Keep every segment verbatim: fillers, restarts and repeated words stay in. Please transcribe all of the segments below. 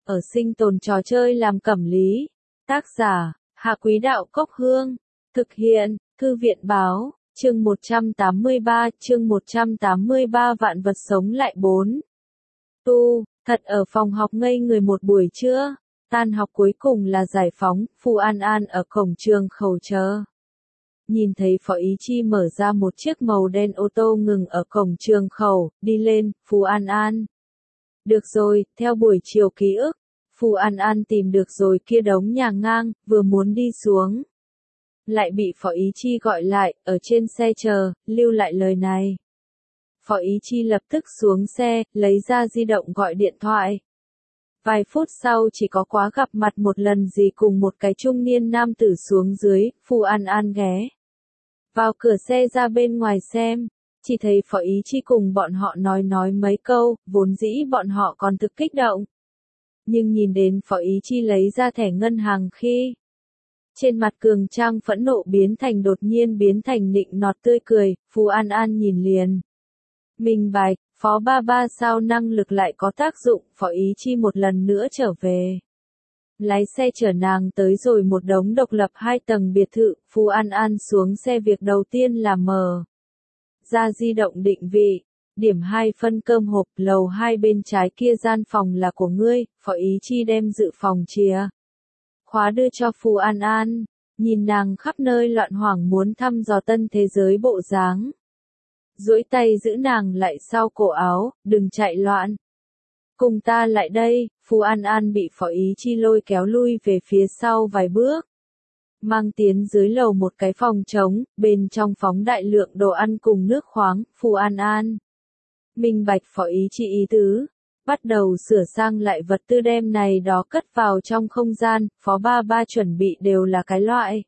ở sinh tồn trò chơi làm cẩm lý. Tác giả, Hạ Quý Đạo Cốc Hương. Thực hiện, Thư viện Báo, chương một trăm tám mươi ba, chương một trăm tám mươi ba vạn vật sống lại bốn. Tu, thật ở phòng học ngây người một buổi trưa, tan học cuối cùng là giải phóng, Phù An An ở cổng trường khẩu chờ. Nhìn thấy Phó Ý Chi mở ra một chiếc màu đen ô tô ngừng ở cổng trường khẩu, đi lên, Phù An An. Được rồi, theo buổi chiều ký ức, Phù An An tìm được rồi kia đống nhà ngang, vừa muốn đi xuống. Lại bị Phó Ý Chi gọi lại, ở trên xe chờ, lưu lại lời này. Phó Ý Chi lập tức xuống xe, lấy ra di động gọi điện thoại. Vài phút sau chỉ có quá gặp mặt một lần gì cùng một cái trung niên nam tử xuống dưới, Phù An An ghé vào cửa xe ra bên ngoài xem, chỉ thấy Phó Ý Chi cùng bọn họ nói nói mấy câu, vốn dĩ bọn họ còn thực kích động. Nhưng nhìn đến Phó Ý Chi lấy ra thẻ ngân hàng khi, trên mặt Cường Trang phẫn nộ biến thành đột nhiên biến thành nịnh nọt tươi cười, Phù An An nhìn liền. Minh bạch, Phó ba ba sao năng lực lại có tác dụng, Phó Ý Chi một lần nữa trở về. Lái xe chở nàng tới rồi một đống độc lập hai tầng biệt thự, Phù An An xuống xe việc đầu tiên là mở ra di động định vị, điểm hai phân cơm hộp, lầu hai bên trái kia gian phòng là của ngươi, Phó Ý Chi đem dự phòng chìa khóa đưa cho Phù An An, nhìn nàng khắp nơi loạn hoảng muốn thăm dò tân thế giới bộ dáng. Duỗi tay giữ nàng lại sau cổ áo, đừng chạy loạn. Cùng ta lại đây, Phù An An bị Phó Ý Chi lôi kéo lui về phía sau vài bước. Mang tiến dưới lầu một cái phòng trống, bên trong phóng đại lượng đồ ăn cùng nước khoáng, Phù An An. Minh bạch Phó Ý Chi ý tứ, bắt đầu sửa sang lại vật tư đem này đó cất vào trong không gian, Phó ba ba chuẩn bị đều là cái loại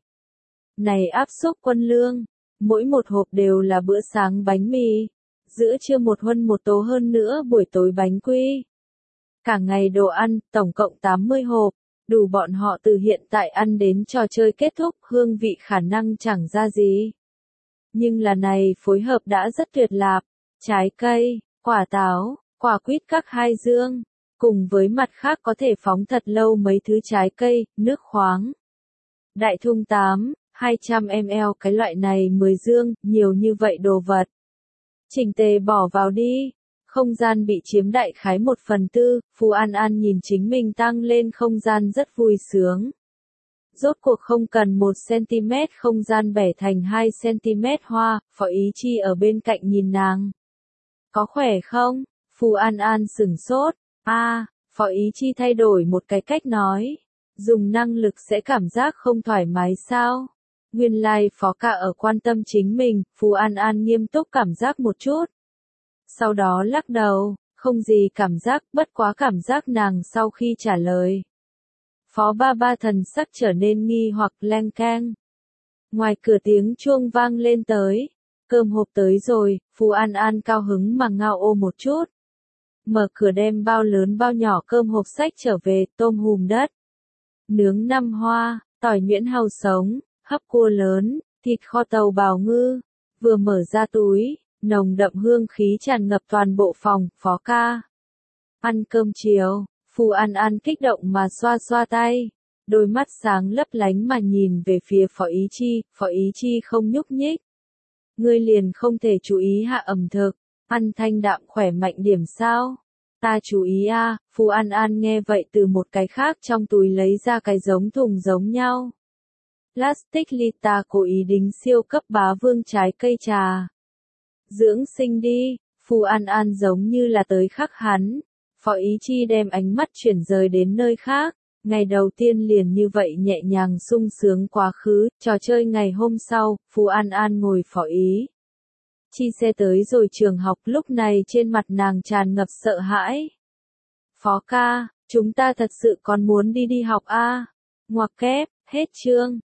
này áp suất quân lương. Mỗi một hộp đều là bữa sáng bánh mì, giữa trưa một huân một tố hơn nữa buổi tối bánh quy. Cả ngày đồ ăn, tổng cộng tám mươi hộp, đủ bọn họ từ hiện tại ăn đến trò chơi kết thúc, hương vị khả năng chẳng ra gì. Nhưng là này phối hợp đã rất tuyệt lạp, trái cây, quả táo, quả quýt các hai dương, cùng với mặt khác có thể phóng thật lâu mấy thứ trái cây, nước khoáng. Đại thùng tám. hai trăm mi li lít cái loại này mười dương, nhiều như vậy đồ vật. Chỉnh tề bỏ vào đi. Không gian bị chiếm đại khái một phần tư, Phù An An nhìn chính mình tăng lên không gian rất vui sướng. Rốt cuộc không cần một xăng-ti-mét không gian bẻ thành hai xăng-ti-mét hoa, Phó Ý Chi ở bên cạnh nhìn nàng. Có khỏe không? Phù An An sửng sốt. A, à, Phó Ý Chi thay đổi một cái cách nói. Dùng năng lực sẽ cảm giác không thoải mái sao? Nguyên lai like Phó ca ở quan tâm chính mình, Phù An An nghiêm túc cảm giác một chút. Sau đó lắc đầu, không gì cảm giác, bất quá cảm giác nàng sau khi trả lời. Phó ba ba thần sắc trở nên nghi hoặc leng keng. Ngoài cửa tiếng chuông vang lên tới, cơm hộp tới rồi, Phù An An cao hứng mà ngao ô một chút. Mở cửa đem bao lớn bao nhỏ cơm hộp sách trở về, tôm hùm đất, nướng năm hoa, tỏi nhuyễn hàu sống, hấp cua lớn, thịt kho tàu bào ngư, vừa mở ra túi, nồng đậm hương khí tràn ngập toàn bộ phòng, Phó ca. Ăn cơm chiều, Phù An An kích động mà xoa xoa tay, đôi mắt sáng lấp lánh mà nhìn về phía Phó Ý Chi, Phó Ý Chi không nhúc nhích. Ngươi liền không thể chú ý hạ ẩm thực, ăn thanh đạm khỏe mạnh điểm sao? Ta chú ý a, à, Phù An An nghe vậy từ một cái khác trong túi lấy ra cái giống thùng giống nhau. Plastic Lita cố ý đính siêu cấp bá vương trái cây trà. Dưỡng sinh đi, Phù An An giống như là tới khắc hắn. Phó Ý Chi đem ánh mắt chuyển rời đến nơi khác. Ngày đầu tiên liền như vậy nhẹ nhàng sung sướng quá khứ, trò chơi ngày hôm sau, Phù An An ngồi Phó Ý Chi xe tới rồi trường học, lúc này trên mặt nàng tràn ngập sợ hãi. Phó ca, chúng ta thật sự còn muốn đi đi học a? À? Ngoặc kép, hết chương.